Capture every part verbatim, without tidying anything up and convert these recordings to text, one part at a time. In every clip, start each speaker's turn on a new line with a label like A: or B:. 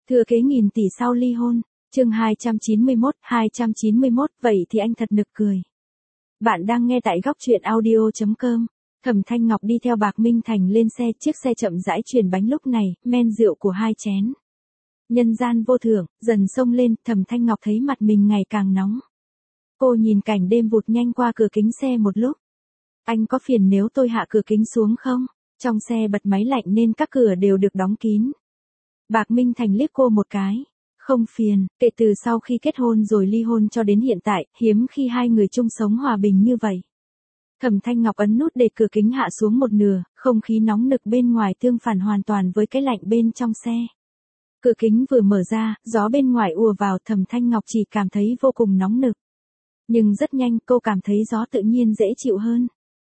A: Thừa kế nghìn tỷ sau ly hôn. Chương hai trăm chín mươi mốt, hai trăm chín mươi mốt, vậy thì anh thật nực cười. Bạn đang nghe tại góc truyện audio chấm com. Thẩm Thanh Ngọc đi theo Bạc Minh Thành lên xe, chiếc xe chậm rãi chuyển bánh lúc này, men rượu của hai chén. Nhân gian vô thưởng, dần xông lên, Thẩm Thanh Ngọc thấy mặt mình ngày càng nóng. Cô nhìn cảnh đêm vụt nhanh qua cửa kính xe một lúc. Anh có phiền nếu tôi hạ cửa kính xuống không? Trong xe bật máy lạnh nên các cửa đều được đóng kín. Bạc Minh Thành liếc cô một cái. Không phiền, kể từ sau khi kết hôn rồi ly hôn cho đến hiện tại, hiếm khi hai người chung sống hòa bình như vậy. Thẩm Thanh Ngọc ấn nút để cửa kính hạ xuống một nửa, không khí nóng nực bên ngoài tương phản hoàn toàn với cái lạnh bên trong xe. Cửa kính vừa mở ra, gió bên ngoài ùa vào, Thẩm Thanh Ngọc chỉ cảm thấy vô cùng nóng nực. Nhưng rất nhanh cô cảm thấy gió tự nhiên dễ chịu hơn.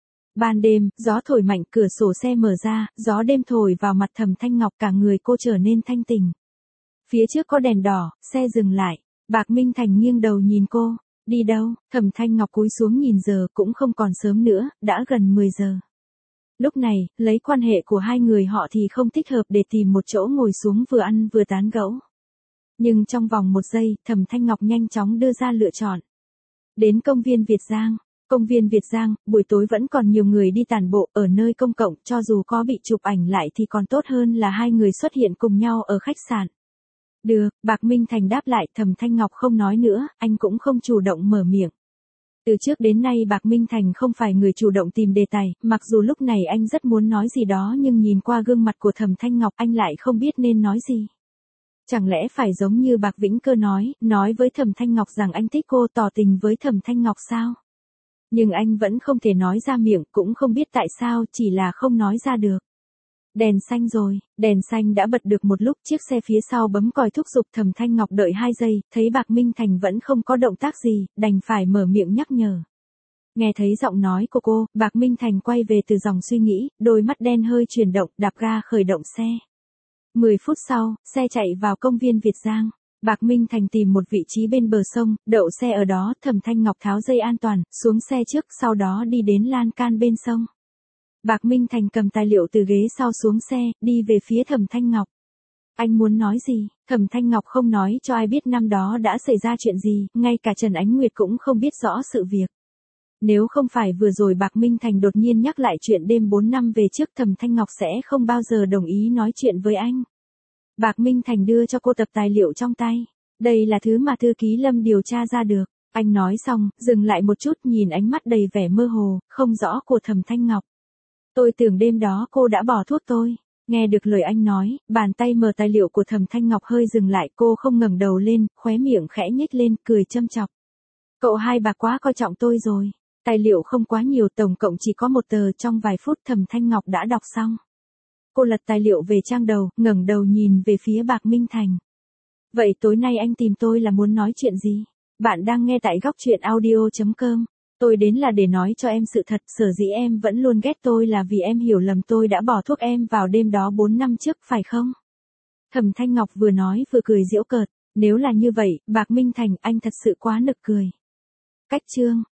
A: Ban đêm, gió thổi mạnh, cửa sổ xe mở ra, gió đêm thổi vào mặt Thẩm Thanh Ngọc, cả người cô trở nên thanh tỉnh. Phía trước có đèn đỏ, xe dừng lại. Bạc Minh Thành nghiêng đầu nhìn cô. Đi đâu? Thẩm Thanh Ngọc cúi xuống nhìn giờ, cũng không còn sớm nữa, đã gần mười giờ. Lúc này, lấy quan hệ của hai người họ thì không thích hợp để tìm một chỗ ngồi xuống vừa ăn vừa tán gẫu. Nhưng trong vòng một giây, Thẩm Thanh Ngọc nhanh chóng đưa ra lựa chọn. Đến công viên Việt Giang. Công viên Việt Giang, buổi tối vẫn còn nhiều người đi tản bộ ở nơi công cộng, cho dù có bị chụp ảnh lại thì còn tốt hơn là hai người xuất hiện cùng nhau ở khách sạn. Được, Bạc Minh Thành đáp lại. Thẩm Thanh Ngọc không nói nữa, anh cũng không chủ động mở miệng. Từ trước đến nay Bạc Minh Thành không phải người chủ động tìm đề tài, mặc dù lúc này anh rất muốn nói gì đó nhưng nhìn qua gương mặt của Thẩm Thanh Ngọc anh lại không biết nên nói gì. Chẳng lẽ phải giống như Bạc Vĩnh Cơ nói, nói với Thẩm Thanh Ngọc rằng anh thích cô, tỏ tình với Thẩm Thanh Ngọc sao? Nhưng anh vẫn không thể nói ra miệng, cũng không biết tại sao, chỉ là không nói ra được. Đèn xanh rồi, đèn xanh đã bật được một lúc, chiếc xe phía sau bấm còi thúc giục. Thẩm Thanh Ngọc đợi hai giây, thấy Bạc Minh Thành vẫn không có động tác gì, đành phải mở miệng nhắc nhở. Nghe thấy giọng nói của cô, Bạc Minh Thành quay về từ dòng suy nghĩ, đôi mắt đen hơi chuyển động, đạp ga khởi động xe. Mười phút sau, xe chạy vào công viên Việt Giang. Bạc Minh Thành tìm một vị trí bên bờ sông, đậu xe ở đó. Thẩm Thanh Ngọc tháo dây an toàn, xuống xe trước, sau đó đi đến lan can bên sông. Bạc Minh Thành cầm tài liệu từ ghế sau xuống xe, đi về phía Thẩm Thanh Ngọc. Anh muốn nói gì? Thẩm Thanh Ngọc không nói cho ai biết năm đó đã xảy ra chuyện gì, ngay cả Trần Ánh Nguyệt cũng không biết rõ sự việc. Nếu không phải vừa rồi Bạc Minh Thành đột nhiên nhắc lại chuyện đêm bốn năm về trước, Thẩm Thanh Ngọc sẽ không bao giờ đồng ý nói chuyện với anh. Bạc Minh Thành đưa cho cô tập tài liệu trong tay. Đây là thứ mà thư ký Lâm điều tra ra được. Anh nói xong, dừng lại một chút, nhìn ánh mắt đầy vẻ mơ hồ, không rõ của Thẩm Thanh Ngọc. Tôi tưởng đêm đó cô đã bỏ thuốc tôi. Nghe được lời anh nói, bàn tay mở tài liệu của Thẩm Thanh Ngọc hơi dừng lại, cô không ngẩng đầu lên, khóe miệng khẽ nhếch lên, cười châm chọc. Cậu hai bà quá coi trọng tôi rồi. Tài liệu không quá nhiều, tổng cộng chỉ có một tờ, trong vài phút Thẩm Thanh Ngọc đã đọc xong. Cô lật tài liệu về trang đầu, ngẩng đầu nhìn về phía Bạc Minh Thành. Vậy tối nay anh tìm tôi là muốn nói chuyện gì? Bạn đang nghe tại góc truyện audio chấm com. Tôi đến là để nói cho em sự thật, sở dĩ em vẫn luôn ghét tôi là vì em hiểu lầm tôi đã bỏ thuốc em vào đêm đó bốn năm trước, phải không? Thẩm Thanh Ngọc vừa nói vừa cười giễu cợt. Nếu là như vậy, Bạc Minh Thành, anh thật sự quá nực cười. Cách chương.